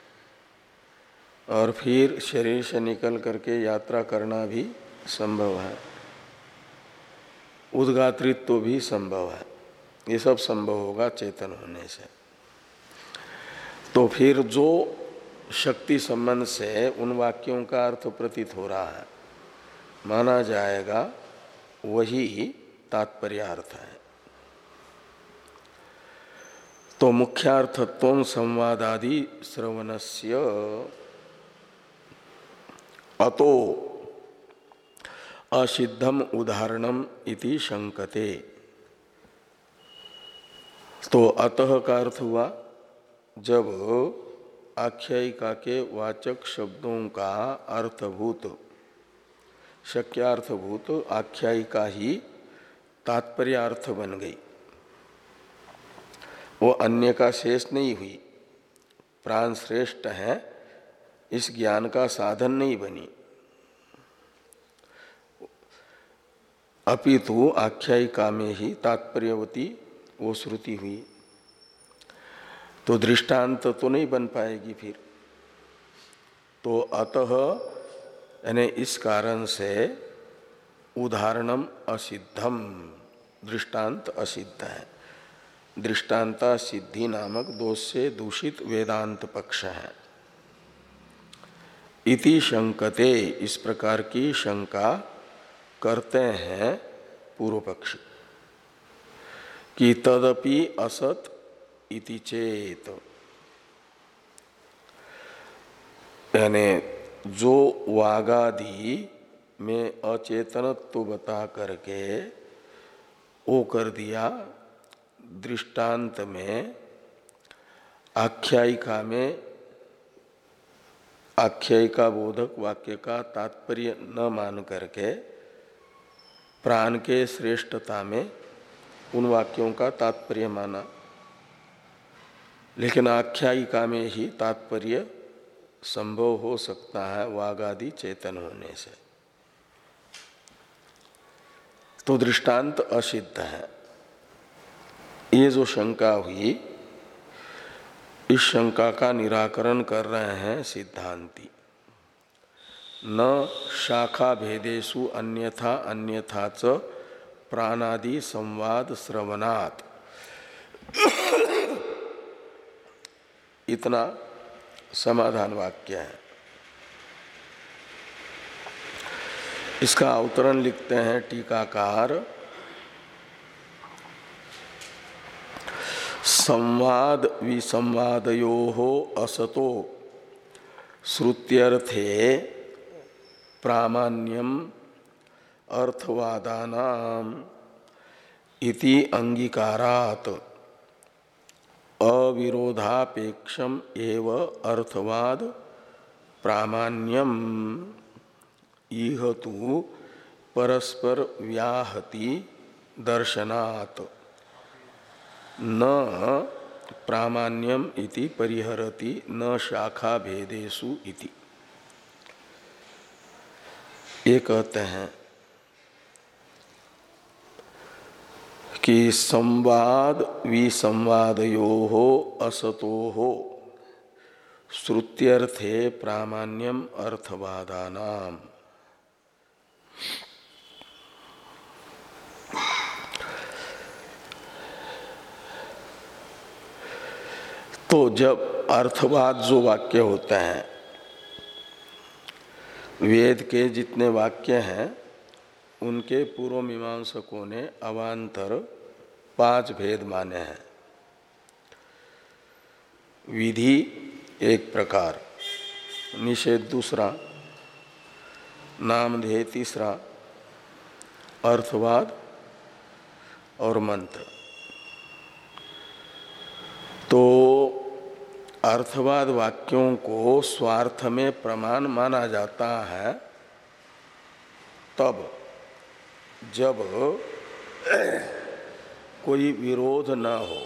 और फिर शरीर से निकल करके यात्रा करना भी संभव है, उद्गात्रित्व भी संभव है। ये सब संभव होगा चेतन होने से। तो फिर जो शक्ति संबंध से उन वाक्यों का अर्थ प्रतीत हो रहा है माना जाएगा वही तात्पर्यार्थ है। तो मुख्यार्थत्व संवादादि श्रवणस्य अतो असिद्धम उदाहरणम इति शंकते। तो अतः का अर्थ हुआ जब आख्यायिका के वाचक शब्दों का अर्थभूत शक्यार्थभूत आख्यायिका ही तात्पर्यार्थ बन गई, वो अन्य का शेष नहीं हुई, प्राण श्रेष्ठ है इस ज्ञान का साधन नहीं बनी, अपितु आख्यायिका में ही तात्पर्यवती वो श्रुति हुई। तो दृष्टांत तो नहीं बन पाएगी फिर। तो अतः यानी इस कारण से उदाहरणम असिद्धम, दृष्टांत असिद्ध है। दृष्टांता सिद्धि नामक दोष से दूषित वेदांत पक्ष है। इति शंकते, इस प्रकार की शंका करते हैं पूर्व पक्षी कि तदपि असत इति चेत, यानी जो वागादि में अचेतनत्व बता करके वो कर दिया दृष्टांत में, आख्यायिका में आख्यायिका बोधक वाक्य का तात्पर्य न मान करके प्राण के श्रेष्ठता में उन वाक्यों का तात्पर्य माना, लेकिन आख्यायिका में ही तात्पर्य संभव हो सकता है वागादि चेतन होने से, तो दृष्टांत असिद्ध है। ये जो शंका हुई, इस शंका का निराकरण कर रहे हैं सिद्धांती। न शाखा भेदेषु अन्यथा अन्यथा च प्राणादि संवाद श्रवणात्, इतना समाधान वाक्य है। इसका अवतरण लिखते हैं टीकाकार, संवाद विसंवादयोः असतो श्रुत्यर्थे प्रामाण्यम अर्थवादानाम इति अंगीकारात् अविरोधापेक्षम एव अर्थवाद प्रामाण्यम इह तु परस्पर व्याहति दर्शनात् न प्रामाण्यम इति परिहरति न शाखा भेदेषु इति। ये कहते हैं कि संवाद विसंवादयोः असतोः श्रुत्यर्थे प्रामाण्यम अर्थवादानाम। तो जब अर्थवाद जो वाक्य होते हैं, वेद के जितने वाक्य हैं उनके पूर्व मीमांसकों ने अवान्तर पांच भेद माने हैं। विधि एक प्रकार, निषेध दूसरा, नामधेय तीसरा, अर्थवाद और मंत्र। तो अर्थवाद वाक्यों को स्वार्थ में प्रमाण माना जाता है तब जब कोई विरोध न हो।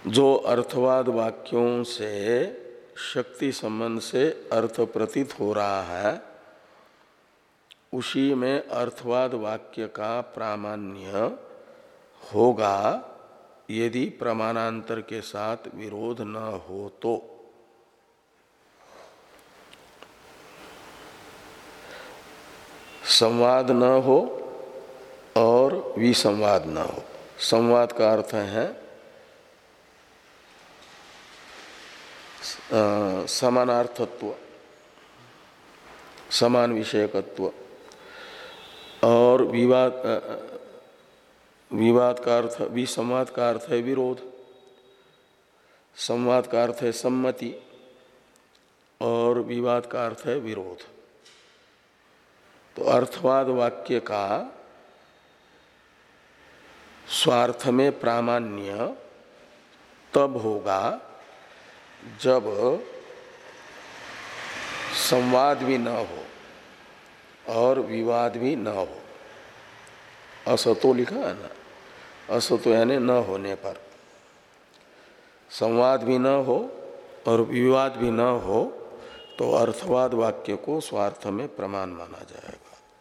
जो अर्थवाद वाक्यों से शक्ति संबंध से अर्थ प्रतीत हो रहा है, उसी में अर्थवाद वाक्य का प्रामाण्य होगा यदि प्रमाणांतर के साथ विरोध न हो तो। संवाद न हो और विसंवाद न हो। संवाद का अर्थ है समानार्थत्व, समान विषयकत्व, और विवाद विवाद का अर्थ, विसंवाद का अर्थ है विरोध, संवाद का अर्थ है सम्मति और विवाद का अर्थ है विरोध। तो अर्थवाद वाक्य का स्वार्थ में प्रामाण्य तब होगा जब संवाद भी न हो और विवाद भी न हो। असतो लिखा है ना, असतो यानी न होने पर, संवाद भी न हो और विवाद भी न हो तो अर्थवाद वाक्य को स्वार्थ में प्रमाण माना जाएगा।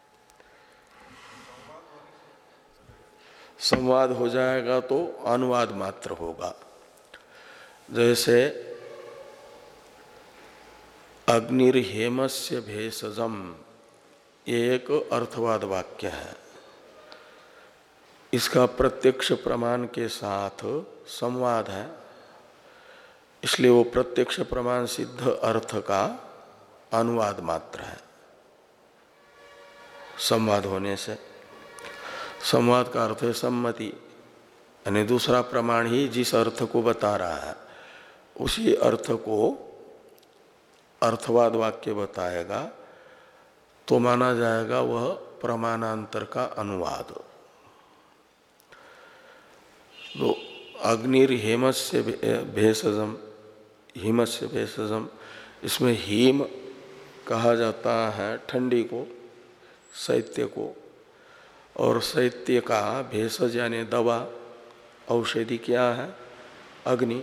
संवाद हो जाएगा तो अनुवाद मात्र होगा। जैसे अग्निर्हेमस्य भेषजम, एक अर्थवाद वाक्य है, इसका प्रत्यक्ष प्रमाण के साथ संवाद है, इसलिए वो प्रत्यक्ष प्रमाण सिद्ध अर्थ का अनुवाद मात्र है। संवाद होने से संवाद का अर्थ है सम्मति, यानी दूसरा प्रमाण ही जिस अर्थ को बता रहा है उसी अर्थ को अर्थवाद वाक्य बताएगा तो माना जाएगा वह प्रमाणांतर का अनुवाद। तो अग्निर्हेमस्य भेषजम, हिमस्य भेषजम, इसमें हिम कहा जाता है ठंडी को, शैत्य को, और शैत्य का भेषज यानी दवा, औषधि क्या है? अग्नि।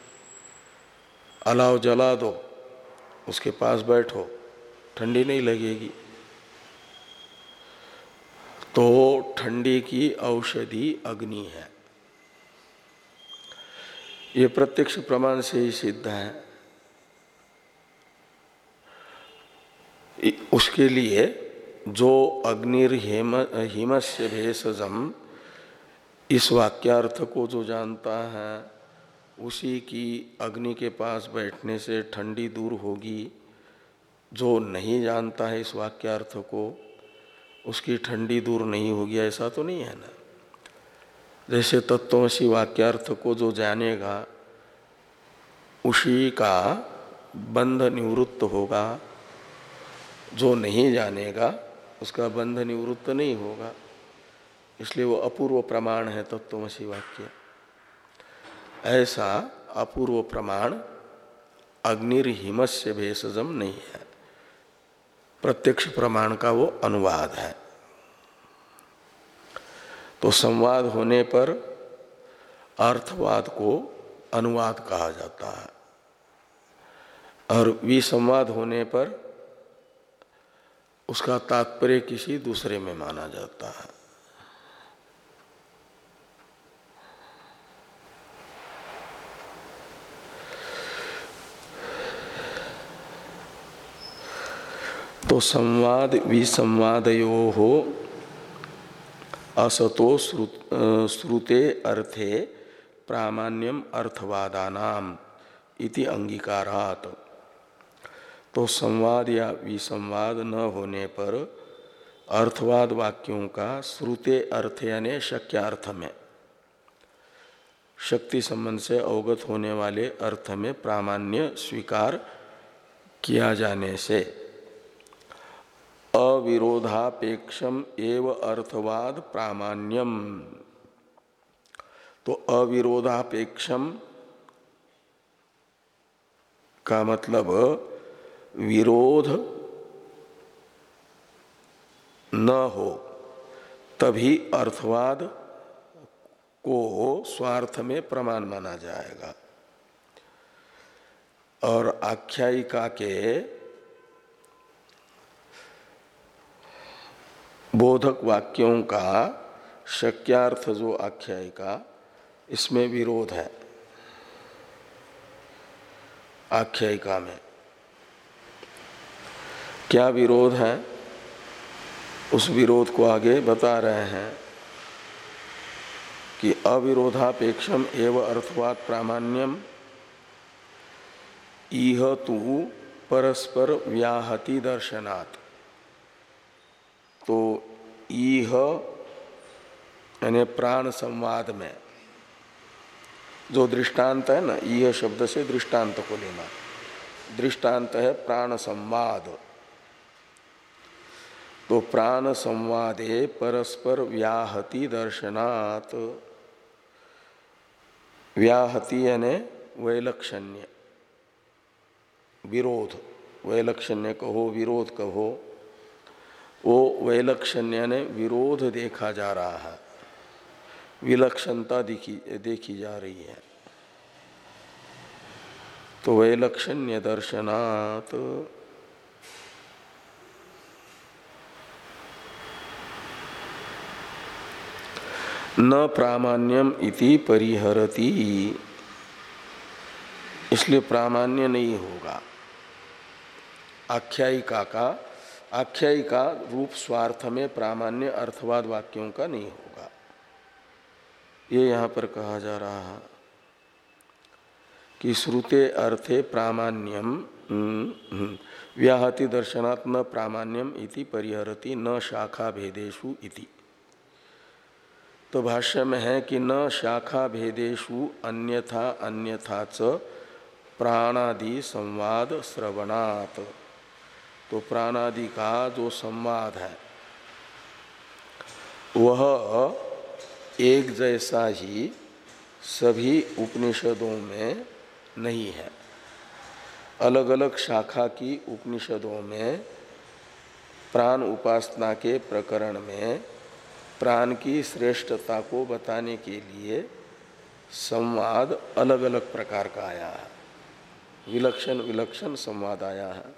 अलाव जला दो, उसके पास बैठो, ठंडी नहीं लगेगी। तो ठंडी की औषधि अग्नि है, ये प्रत्यक्ष प्रमाण से ही सिद्ध है। उसके लिए जो अग्निर्हेम हिमस्य भेषजम इस वाक्यार्थ को जो जानता है उसी की अग्नि के पास बैठने से ठंडी दूर होगी। जो नहीं जानता है इस वाक्यार्थ को उसकी ठंडी दूर नहीं होगी, ऐसा तो नहीं है ना। जैसे तत्वमसि वाक्यार्थ को जो जानेगा उसी का बंध निवृत्त होगा, जो नहीं जानेगा उसका बंध निवृत्त नहीं होगा। इसलिए वो अपूर्व प्रमाण है तत्वमसि वाक्य। ऐसा अपूर्व प्रमाण अग्निर्हिमस्य भेषजम नहीं है, प्रत्यक्ष प्रमाण का वो अनुवाद है। तो संवाद होने पर अर्थवाद को अनुवाद कहा जाता है और विसंवाद होने पर उसका तात्पर्य किसी दूसरे में माना जाता है। तो संवाद विसंवादयोः असतो श्रुते अर्थे प्रामाण्यम अर्थवादानाम इति अंगीकारात्। तो संवाद या विसंवाद न होने पर अर्थवाद वाक्यों का श्रुते अर्थ यानी शक्यार्थ में, शक्ति संबंध से अवगत होने वाले अर्थ में प्रामाण्य स्वीकार किया जाने से अविरोधापेक्षम एव अर्थवाद प्रामाण्यम। तो अविरोधापेक्षम का मतलब विरोध न हो तभी अर्थवाद को स्वार्थ में प्रमाण माना जाएगा और आख्यायिका के बोधक वाक्यों का शक्यार्थ जो आख्यायिका, इसमें विरोध है। आख्यायिका में क्या विरोध है, उस विरोध को आगे बता रहे हैं कि अविरोधापेक्षम एव अर्थवाद प्रामाण्यम इह तु परस्पर व्याहति दर्शनात्। तो इह यानी प्राण संवाद में जो दृष्टांत है ना, यह शब्द से दृष्टांत को लेना, दृष्टांत है प्राण संवाद। तो प्राण संवादे परस्पर व्याहति दर्शनात्, व्याहति यानी वैलक्षण्य, विरोध, वैलक्षण्य कहो विरोध कहो, वो वैलक्षण्य ने विरोध देखा जा रहा है, विलक्षणता देखी देखी जा रही है। तो वैलक्षण्य दर्शनात् न प्रामाण्यम इति परिहरति, इसलिए प्रामाण्य नहीं होगा आख्यायिका का। आख्यायिका रूप स्वार्थ में प्रामाण्य अर्थवाद वाक्यों का नहीं होगा, ये यहाँ पर कहा जा रहा है कि श्रुते अर्थे प्रामाण्यम व्याहति दर्शनात् न प्रामाण्यम इति परिहरति न शाखा भेदेषु इति। तो भाष्य में है कि न शाखा भेदेषु अन्यथा अन्यथा च प्राणादि संवाद श्रवणात्। तो प्राणादि का जो संवाद है वह एक जैसा ही सभी उपनिषदों में नहीं है। अलग अलग शाखा की उपनिषदों में प्राण उपासना के प्रकरण में प्राण की श्रेष्ठता को बताने के लिए संवाद अलग अलग प्रकार का आया है, विलक्षण विलक्षण संवाद आया है।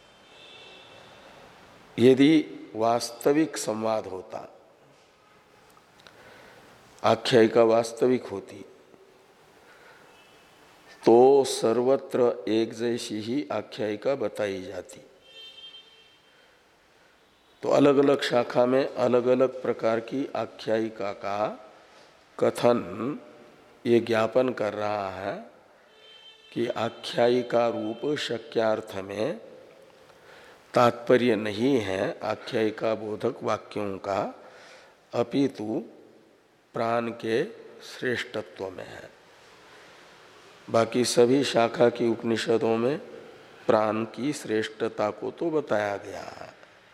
यदि वास्तविक संवाद होता, आख्यायिका वास्तविक होती, तो सर्वत्र एक जैसी ही आख्यायिका बताई जाती। तो अलग अलग शाखा में अलग अलग प्रकार की आख्यायिका का कथन ये ज्ञापन कर रहा है कि आख्यायिका रूप शक्यार्थ में तात्पर्य नहीं है आख्यायिका बोधक वाक्यों का, अपितु प्राण के श्रेष्ठत्व में है। बाकी सभी शाखा की उपनिषदों में प्राण की श्रेष्ठता को तो बताया गया है।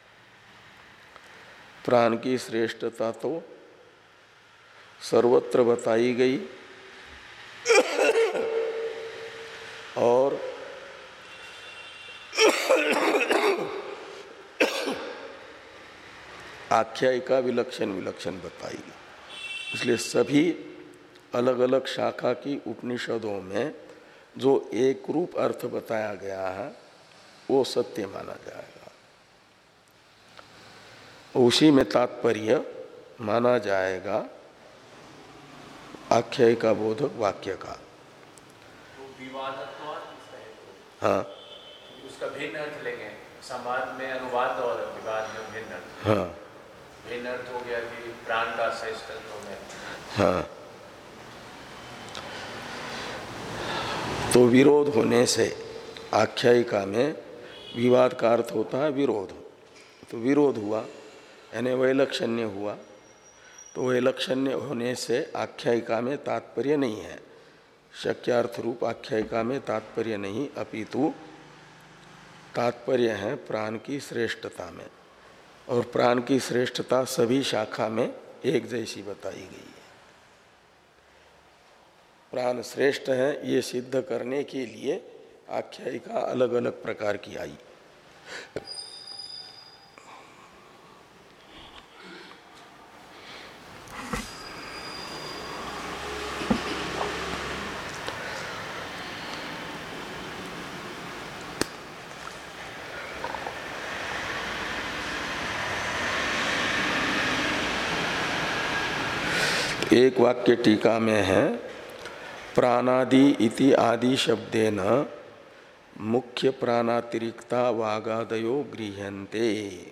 प्राण की श्रेष्ठता तो सर्वत्र बताई गई और आख्यायिका विलक्षण विलक्षण बताई गई। इसलिए सभी अलग अलग शाखा की उपनिषदों में जो एक रूप अर्थ बताया गया है वो सत्य माना जाएगा, उसी में तात्पर्य माना जाएगा आख्यायिका बोधक वाक्य का। हाँ, उसका भिन्न अर्थ लेंगे, संवाद में अनुवाद और विवाद में भिन्न अर्थ। हाँ, भिन्न अर्थ हो गया कि प्राण का श्रेष्ठत्व में। हाँ, तो विरोध होने से आख्यायिका में विवाद का अर्थ होता है विरोध। तो विरोध हुआ यानी वैलक्षण्य हुआ, तो वैलक्षण्य होने से आख्यायिका में तात्पर्य नहीं है, शक्यार्थ रूप आख्यायिका में तात्पर्य नहीं, अपितु तात्पर्य है प्राण की श्रेष्ठता में। और प्राण की श्रेष्ठता सभी शाखा में एक जैसी बताई गई है। प्राण श्रेष्ठ है ये सिद्ध करने के लिए आख्यायिका अलग अलग प्रकार की आई। एक वाक्य टीका में है, प्राणादि इति आदि शब्देन मुख्य प्राणातिरिक्ता वागादयो गृह्यन्ते।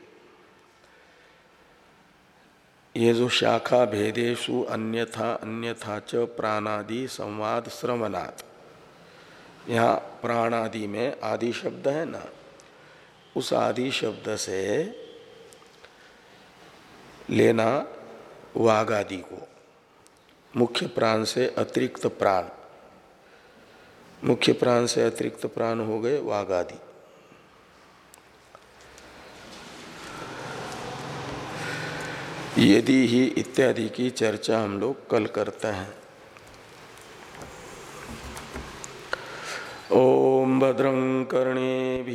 ये जो शाखा भेदेषु अन्यथा अन्यथा च प्राणादि संवाद श्रवणात्, यहाँ प्राणादि में आदि शब्द है ना, उस आदि शब्द से लेना वागादि को, मुख्य प्राण से अतिरिक्त प्राण, मुख्य प्राण से अतिरिक्त प्राण हो गए वागादि। यदि ही इत्यादि की चर्चा हम लोग कल करते हैं। ओम भद्रं कर्णे